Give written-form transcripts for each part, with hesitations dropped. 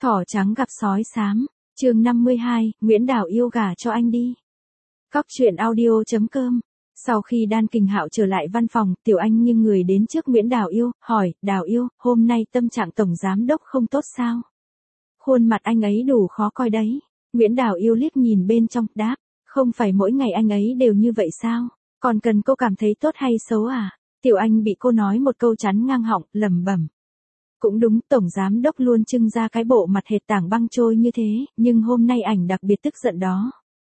Thỏ trắng gặp sói xám, chương 52, Nguyễn Đào Yêu gả cho anh đi. Cóc truyện audio.com. Sau khi Đan Kình Hạo trở lại văn phòng, Tiểu Anh nghiêng người đến trước Nguyễn Đào Yêu, hỏi, Đào Yêu, hôm nay tâm trạng tổng giám đốc không tốt sao? Khuôn mặt anh ấy đủ khó coi đấy. Nguyễn Đào Yêu liếc nhìn bên trong, đáp, không phải mỗi ngày anh ấy đều như vậy sao? Còn cần cô cảm thấy tốt hay xấu à? Tiểu Anh bị cô nói một câu chắn ngang họng, lẩm bẩm. Cũng đúng, tổng giám đốc luôn trưng ra cái bộ mặt hệt tảng băng trôi như thế, nhưng hôm nay ảnh đặc biệt tức giận đó.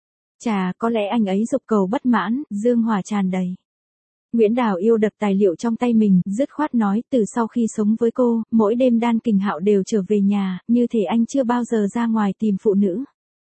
Chà, có lẽ anh ấy dục cầu bất mãn, dương hỏa tràn đầy. Nguyễn Đào Yêu đập tài liệu trong tay mình, dứt khoát nói, từ sau khi sống với cô, mỗi đêm Đan Kình Hạo đều trở về nhà, như thể anh chưa bao giờ ra ngoài tìm phụ nữ.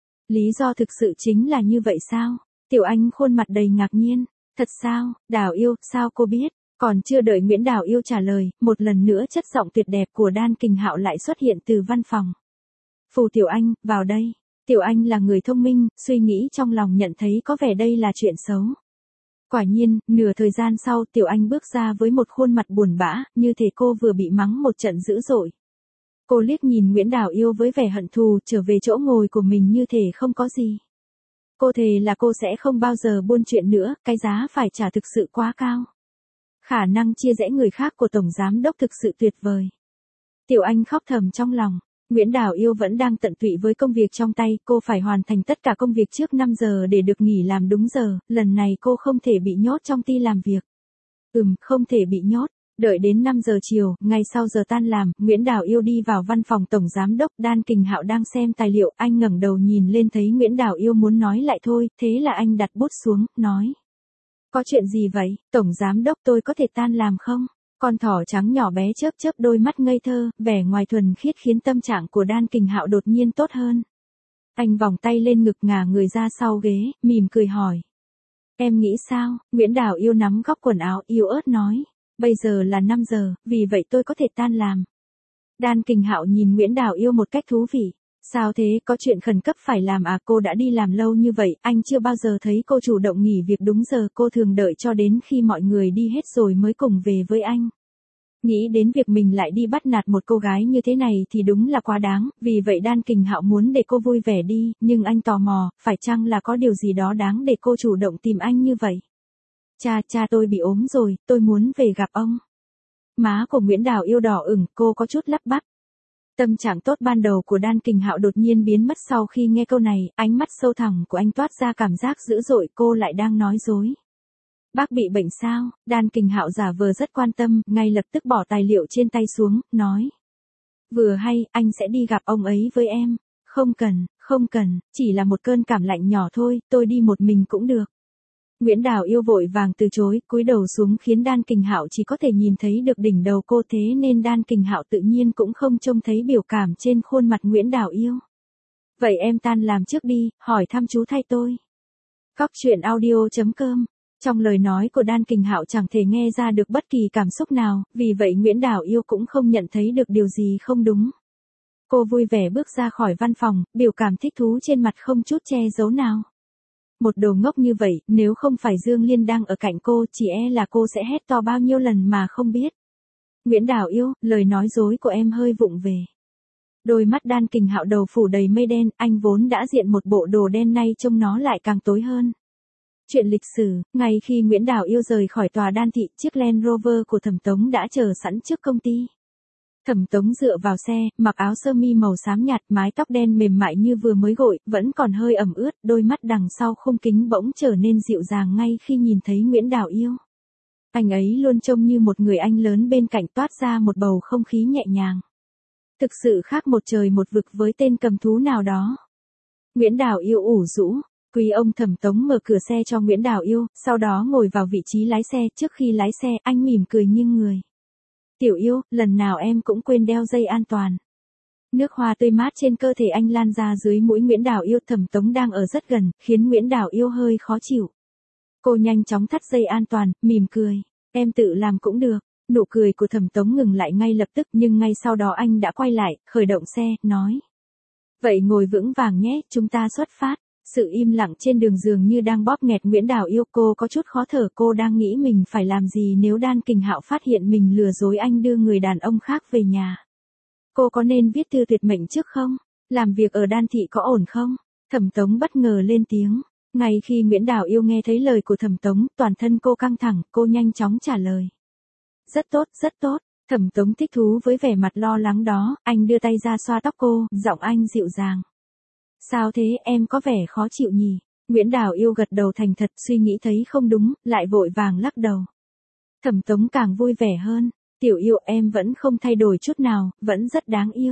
Lý do thực sự chính là như vậy sao? Tiểu Anh khuôn mặt đầy ngạc nhiên. Thật sao, Đào Yêu, sao cô biết? Còn chưa đợi Nguyễn Đào Yêu trả lời, một lần nữa chất giọng tuyệt đẹp của Đan Kình Hạo lại xuất hiện từ văn phòng. Phù Tiểu Anh, vào đây. Tiểu Anh là người thông minh, suy nghĩ trong lòng nhận thấy có vẻ đây là chuyện xấu. Quả nhiên, nửa thời gian sau Tiểu Anh bước ra với một khuôn mặt buồn bã, như thể cô vừa bị mắng một trận dữ dội. Cô liếc nhìn Nguyễn Đào Yêu với vẻ hận thù, trở về chỗ ngồi của mình như thể không có gì. Cô thề là cô sẽ không bao giờ buôn chuyện nữa, cái giá phải trả thực sự quá cao. Khả năng chia rẽ người khác của Tổng Giám Đốc thực sự tuyệt vời. Tiểu Anh khóc thầm trong lòng. Nguyễn Đào Yêu vẫn đang tận tụy với công việc trong tay, cô phải hoàn thành tất cả công việc trước 5 giờ để được nghỉ làm đúng giờ, lần này cô không thể bị nhốt trong ty làm việc. Không thể bị nhốt. Đợi đến 5 giờ chiều, ngay sau giờ tan làm, Nguyễn Đào Yêu đi vào văn phòng Tổng Giám Đốc, Đan Kình Hạo đang xem tài liệu, anh ngẩng đầu nhìn lên thấy Nguyễn Đào Yêu muốn nói lại thôi, thế là anh đặt bút xuống, nói. Có chuyện gì vậy, Tổng Giám Đốc tôi có thể tan làm không? Con thỏ trắng nhỏ bé chớp chớp đôi mắt ngây thơ, vẻ ngoài thuần khiết khiến tâm trạng của Đan Kình Hạo đột nhiên tốt hơn. Anh vòng tay lên ngực ngả người ra sau ghế, mỉm cười hỏi. Em nghĩ sao? Nguyễn Đào Yêu nắm góc quần áo yếu ớt nói. Bây giờ là 5 giờ, vì vậy tôi có thể tan làm. Đan Kình Hạo nhìn Nguyễn Đào Yêu một cách thú vị. Sao thế, có chuyện khẩn cấp phải làm à? Cô đã đi làm lâu như vậy, anh chưa bao giờ thấy cô chủ động nghỉ việc đúng giờ, cô thường đợi cho đến khi mọi người đi hết rồi mới cùng về với anh. Nghĩ đến việc mình lại đi bắt nạt một cô gái như thế này thì đúng là quá đáng, vì vậy Đan Kình Hạo muốn để cô vui vẻ đi, nhưng anh tò mò, phải chăng là có điều gì đó đáng để cô chủ động tìm anh như vậy? Cha tôi bị ốm rồi, tôi muốn về gặp ông. Má của Nguyễn Đào Yêu đỏ ửng, cô có chút lắp bắp. Tâm trạng tốt ban đầu của Đan Kình Hạo đột nhiên biến mất sau khi nghe câu này, ánh mắt sâu thẳm của anh toát ra cảm giác dữ dội, cô lại đang nói dối. Bác bị bệnh sao? Đan Kình Hạo giả vờ rất quan tâm, ngay lập tức bỏ tài liệu trên tay xuống, nói. Vừa hay, anh sẽ đi gặp ông ấy với em. Không cần, chỉ là một cơn cảm lạnh nhỏ thôi, tôi đi một mình cũng được. Nguyễn Đào Yêu vội vàng từ chối, cúi đầu xuống khiến Đan Kình Hạo chỉ có thể nhìn thấy được đỉnh đầu cô, thế nên Đan Kình Hạo tự nhiên cũng không trông thấy biểu cảm trên khuôn mặt Nguyễn Đào Yêu. Vậy em tan làm trước đi, hỏi thăm chú thay tôi. Cóc truyện audio.com. Trong lời nói của Đan Kình Hạo chẳng thể nghe ra được bất kỳ cảm xúc nào, vì vậy Nguyễn Đào Yêu cũng không nhận thấy được điều gì không đúng. Cô vui vẻ bước ra khỏi văn phòng, biểu cảm thích thú trên mặt không chút che giấu nào. Một đồ ngốc như vậy, nếu không phải Dương Liên đang ở cạnh cô, chỉ e là cô sẽ hét to bao nhiêu lần mà không biết. Nguyễn Đào Yêu, lời nói dối của em hơi vụng về. Đôi mắt Đan Kình Hạo đầu phủ đầy mây đen, anh vốn đã diện một bộ đồ đen nay trông nó lại càng tối hơn. Chuyện lịch sử, ngay khi Nguyễn Đào Yêu rời khỏi tòa Đan thị, chiếc Land Rover của Thẩm Tống đã chờ sẵn trước công ty. Thẩm Tống dựa vào xe, mặc áo sơ mi màu xám nhạt, mái tóc đen mềm mại như vừa mới gội, vẫn còn hơi ẩm ướt, đôi mắt đằng sau khung kính bỗng trở nên dịu dàng ngay khi nhìn thấy Nguyễn Đào Yêu. Anh ấy luôn trông như một người anh lớn bên cạnh, toát ra một bầu không khí nhẹ nhàng. Thực sự khác một trời một vực với tên cầm thú nào đó. Nguyễn Đào Yêu ủ rũ. Quý ông Thẩm Tống mở cửa xe cho Nguyễn Đào Yêu, sau đó ngồi vào vị trí lái xe, trước khi lái xe, anh mỉm cười nghiêng người. Tiểu Yêu, lần nào em cũng quên đeo dây an toàn. Nước hoa tươi mát trên cơ thể anh lan ra dưới mũi Nguyễn Đào Yêu, Thẩm Tống đang ở rất gần, khiến Nguyễn Đào Yêu hơi khó chịu. Cô nhanh chóng thắt dây an toàn, mỉm cười. Em tự làm cũng được. Nụ cười của Thẩm Tống ngừng lại ngay lập tức, nhưng ngay sau đó anh đã quay lại, khởi động xe, nói. Vậy ngồi vững vàng nhé, chúng ta xuất phát. Sự im lặng trên đường dường như đang bóp nghẹt Nguyễn Đào Yêu, cô có chút khó thở, cô đang nghĩ mình phải làm gì nếu Đan Kình Hạo phát hiện mình lừa dối anh đưa người đàn ông khác về nhà. Cô có nên viết thư tuyệt mệnh trước không? Làm việc ở Đan Thị có ổn không? Thẩm Tống bất ngờ lên tiếng. Ngay khi Nguyễn Đào Yêu nghe thấy lời của Thẩm Tống, toàn thân cô căng thẳng, cô nhanh chóng trả lời. Rất tốt, rất tốt. Thẩm Tống thích thú với vẻ mặt lo lắng đó, anh đưa tay ra xoa tóc cô, giọng anh dịu dàng. Sao thế, em có vẻ khó chịu nhỉ? Nguyễn Đào Yêu gật đầu thành thật, suy nghĩ thấy không đúng, lại vội vàng lắc đầu. Thẩm Tống càng vui vẻ hơn. Tiểu Yêu, em vẫn không thay đổi chút nào, vẫn rất đáng yêu.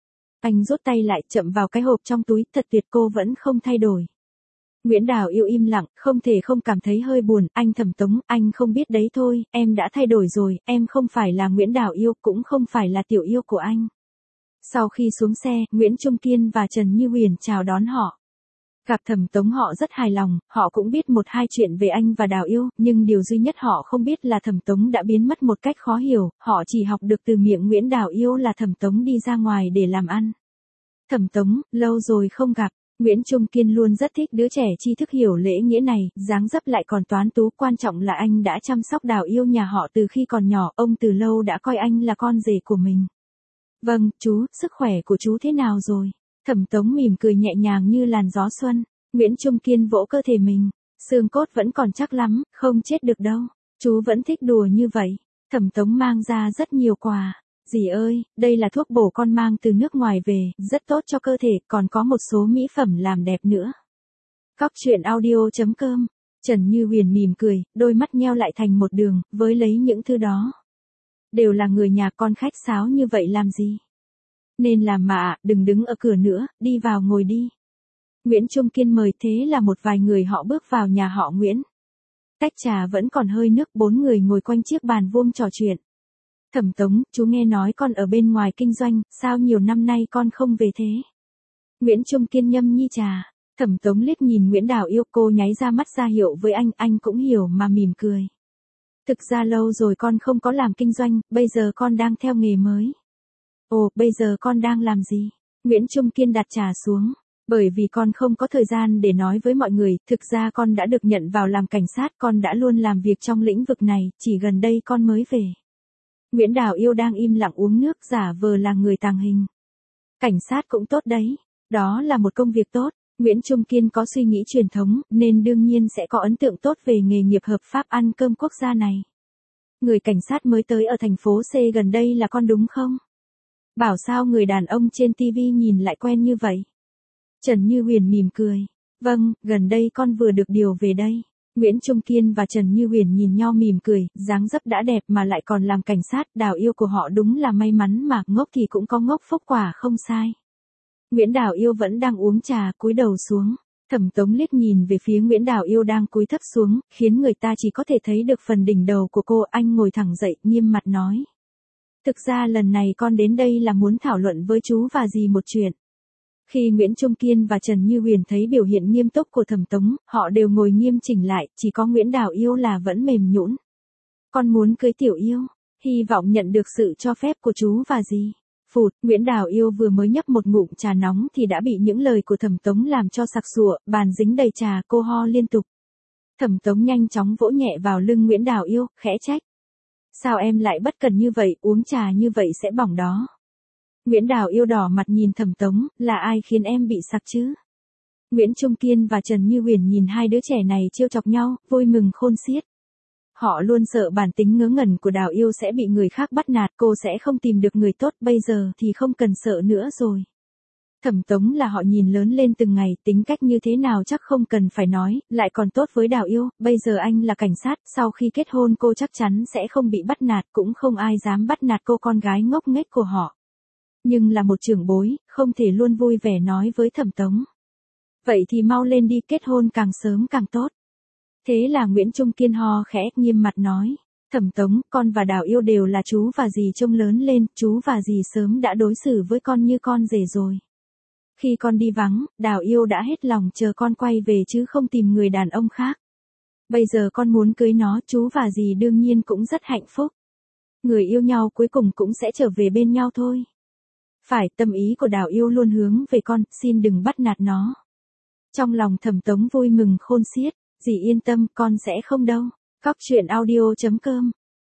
Anh rút tay lại, chậm vào cái hộp trong túi, thật tuyệt, cô vẫn không thay đổi. Nguyễn Đào Yêu im lặng, không thể không cảm thấy hơi buồn. Anh Thẩm Tống, anh không biết đấy thôi, em đã thay đổi rồi, em không phải là Nguyễn Đào Yêu, cũng không phải là Tiểu Yêu của anh. Sau khi xuống xe, Nguyễn Trung Kiên và Trần Như Huyền chào đón họ. Gặp Thẩm Tống họ rất hài lòng, họ cũng biết một hai chuyện về anh và Đào Yêu, nhưng điều duy nhất họ không biết là Thẩm Tống đã biến mất một cách khó hiểu, họ chỉ học được từ miệng Nguyễn Đào Yêu là Thẩm Tống đi ra ngoài để làm ăn. Thẩm Tống, lâu rồi không gặp. Nguyễn Trung Kiên luôn rất thích đứa trẻ tri thức hiểu lễ nghĩa này, dáng dấp lại còn toán tú, quan trọng là anh đã chăm sóc Đào Yêu nhà họ từ khi còn nhỏ, ông từ lâu đã coi anh là con rể của mình. Vâng, chú, sức khỏe của chú thế nào rồi? Thẩm Tống mỉm cười nhẹ nhàng như làn gió xuân. Nguyễn Trung Kiên vỗ cơ thể mình. Xương cốt vẫn còn chắc lắm, không chết được đâu. Chú vẫn thích đùa như vậy. Thẩm Tống mang ra rất nhiều quà. Dì ơi, đây là thuốc bổ con mang từ nước ngoài về, rất tốt cho cơ thể, còn có một số mỹ phẩm làm đẹp nữa. Cóc truyện audio.com. Trần Như Huyền mỉm cười, đôi mắt nheo lại thành một đường, với lấy những thứ đó. Đều là người nhà, con khách sáo như vậy làm gì? Nên làm mà, đừng đứng ở cửa nữa, đi vào ngồi đi. Nguyễn Trung Kiên mời, thế là một vài người họ bước vào nhà họ Nguyễn. Tách trà vẫn còn hơi nước, 4 người ngồi quanh chiếc bàn vuông trò chuyện. Thẩm Tống, chú nghe nói con ở bên ngoài kinh doanh, sao nhiều năm nay con không về thế? Nguyễn Trung Kiên nhâm nhi trà. Thẩm Tống liếc nhìn Nguyễn Đào Yêu, cô nháy ra mắt ra hiệu với anh cũng hiểu mà mỉm cười. Thực ra lâu rồi con không có làm kinh doanh, bây giờ con đang theo nghề mới. Ồ, bây giờ con đang làm gì? Nguyễn Trung Kiên đặt trà xuống. Bởi vì con không có thời gian để nói với mọi người, thực ra con đã được nhận vào làm cảnh sát, con đã luôn làm việc trong lĩnh vực này, chỉ gần đây con mới về. Nguyễn Đào Yêu đang im lặng uống nước, giả vờ là người tàng hình. Cảnh sát cũng tốt đấy, đó là một công việc tốt. Nguyễn Trung Kiên có suy nghĩ truyền thống, nên đương nhiên sẽ có ấn tượng tốt về nghề nghiệp hợp pháp ăn cơm quốc gia này. Người cảnh sát mới tới ở thành phố C gần đây là con đúng không? Bảo sao người đàn ông trên TV nhìn lại quen như vậy? Trần Như Huyền mỉm cười. Vâng, gần đây con vừa được điều về đây. Nguyễn Trung Kiên và Trần Như Huyền nhìn nhau mỉm cười, dáng dấp đã đẹp mà lại còn làm cảnh sát, Đào Yêu của họ đúng là may mắn mà, ngốc thì cũng có ngốc phúc, quả không sai. Nguyễn Đào Yêu vẫn đang uống trà, cúi đầu xuống. Thẩm Tống liếc nhìn về phía Nguyễn Đào Yêu đang cúi thấp xuống, khiến người ta chỉ có thể thấy được phần đỉnh đầu của cô. Anh ngồi thẳng dậy, nghiêm mặt nói. Thực ra lần này con đến đây là muốn thảo luận với chú và dì một chuyện. Khi Nguyễn Trung Kiên và Trần Như Huyền thấy biểu hiện nghiêm túc của Thẩm Tống, họ đều ngồi nghiêm chỉnh lại, chỉ có Nguyễn Đào Yêu là vẫn mềm nhũn. Con muốn cưới Tiểu Yêu, hy vọng nhận được sự cho phép của chú và dì. Phụt, Nguyễn Đào Yêu vừa mới nhấp một ngụm trà nóng thì đã bị những lời của Thẩm Tống làm cho sặc sụa, bàn dính đầy trà, cô ho liên tục. Thẩm Tống nhanh chóng vỗ nhẹ vào lưng Nguyễn Đào Yêu, khẽ trách. Sao em lại bất cần như vậy, uống trà như vậy sẽ bỏng đó. Nguyễn Đào Yêu đỏ mặt nhìn Thẩm Tống, là ai khiến em bị sặc chứ? Nguyễn Trung Kiên và Trần Như Huyền nhìn hai đứa trẻ này trêu chọc nhau, vui mừng khôn xiết. Họ luôn sợ bản tính ngớ ngẩn của Đào Yêu sẽ bị người khác bắt nạt, cô sẽ không tìm được người tốt, bây giờ thì không cần sợ nữa rồi. Thẩm Tống là họ nhìn lớn lên từng ngày, tính cách như thế nào chắc không cần phải nói, lại còn tốt với Đào Yêu, bây giờ anh là cảnh sát, sau khi kết hôn cô chắc chắn sẽ không bị bắt nạt, cũng không ai dám bắt nạt cô con gái ngốc nghếch của họ. Nhưng là một trưởng bối, không thể luôn vui vẻ nói với Thẩm Tống. Vậy thì mau lên đi, kết hôn càng sớm càng tốt. Thế là Nguyễn Trung Kiên ho khẽ, nghiêm mặt nói. Thẩm Tống, con và Đào Yêu đều là chú và dì trông lớn lên, chú và dì sớm đã đối xử với con như con rể rồi. Khi con đi vắng, Đào Yêu đã hết lòng chờ con quay về chứ không tìm người đàn ông khác. Bây giờ con muốn cưới nó, chú và dì đương nhiên cũng rất hạnh phúc. Người yêu nhau cuối cùng cũng sẽ trở về bên nhau thôi. Phải, tâm ý của Đào Yêu luôn hướng về con, xin đừng bắt nạt nó. Trong lòng Thẩm Tống vui mừng khôn xiết, dì yên tâm, con sẽ không đâu. Cóc truyện audio.com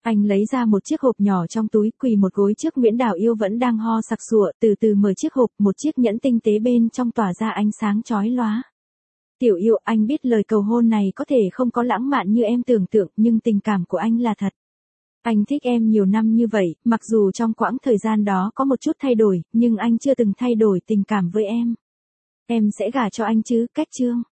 Anh lấy ra một chiếc hộp nhỏ trong túi, quỳ một gối trước Nguyễn Đào Yêu vẫn đang ho sặc sụa, từ từ mở chiếc hộp, một chiếc nhẫn tinh tế bên trong tỏa ra ánh sáng chói lóa. Tiểu Yêu, anh biết lời cầu hôn này có thể không có lãng mạn như em tưởng tượng, nhưng tình cảm của anh là thật. Anh thích em nhiều năm như vậy, mặc dù trong quãng thời gian đó có một chút thay đổi, nhưng anh chưa từng thay đổi tình cảm với em. Em sẽ gả cho anh chứ, Cách Trương.